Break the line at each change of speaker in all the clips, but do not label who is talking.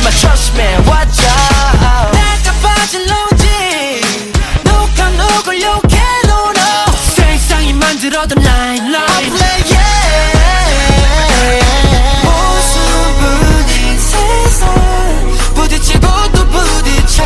my trust me watch out
내가 빠진 로지 누가 누굴 욕해 no no 세상이 만들어둔 line
I play yeah
무슨 분인 세상 부딪히고 또 부딪혀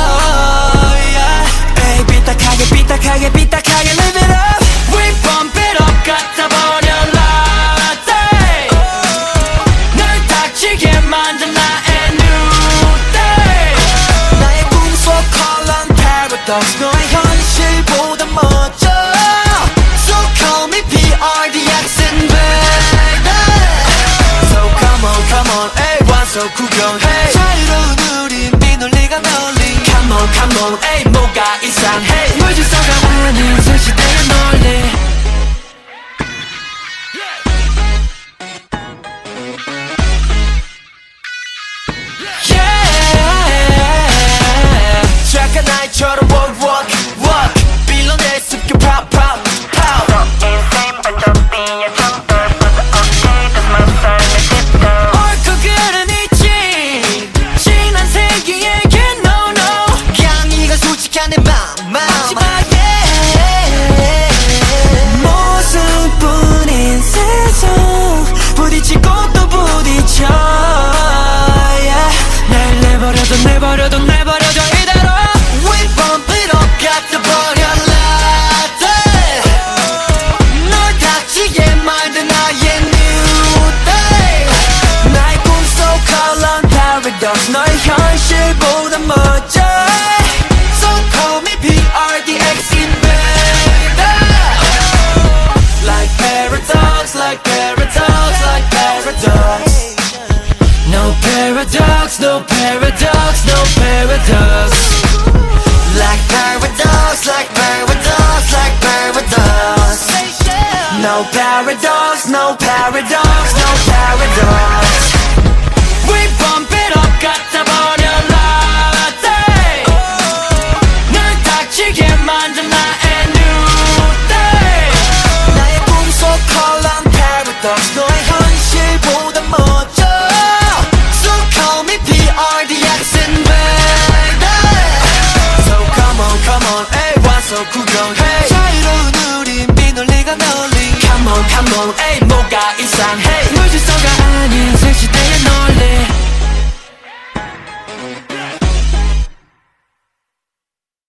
yeah. 삐딱하게 삐딱하게 삐딱하게 live it up We bump it up 갖다 버려 latte 널 다치게 만든 나의 new day
나의 꿈속 컬러는 paradox 너의 현실보다 멋져 So call me PRDX invader So come on 에이 와서 구경해 자유로운 우린 비논리가 널리 Come on 에이 뭐가 이상해
물질서가 아닌 새 시대의 논리
Yeah 착한 아이처럼 walk 빌런의 습격 pop
인생 반전비에 정떨보다 오케이 my 삶의 뒷덜
옳고 그른 있지 지난 세기에게 no no
그냥 이건 솔직한 내 맘
마지막에 모습뿐인 세상 부딪히고 또 부딪혀 yeah. 날 내버려둬 이대로
We bump it up 갖다 버려 latte 널 다치게 만든 나의 new day 나의 꿈속 컬러는 paradox 너의 현실보다 멋져 So call me PRDX invader Like paradox No paradox Like paradox No paradox
We bump it up 갖다 버려 latte 널 다치게 만든 나의 new day
나의 꿈속 컬러는 paradox 너의 현실보다 멋져 So call me PRDX invader So come on 에이 와서 구경해 자유로운 우린 비논리가 널리 Come on 에이 뭐가 이상해
물질서가 아닌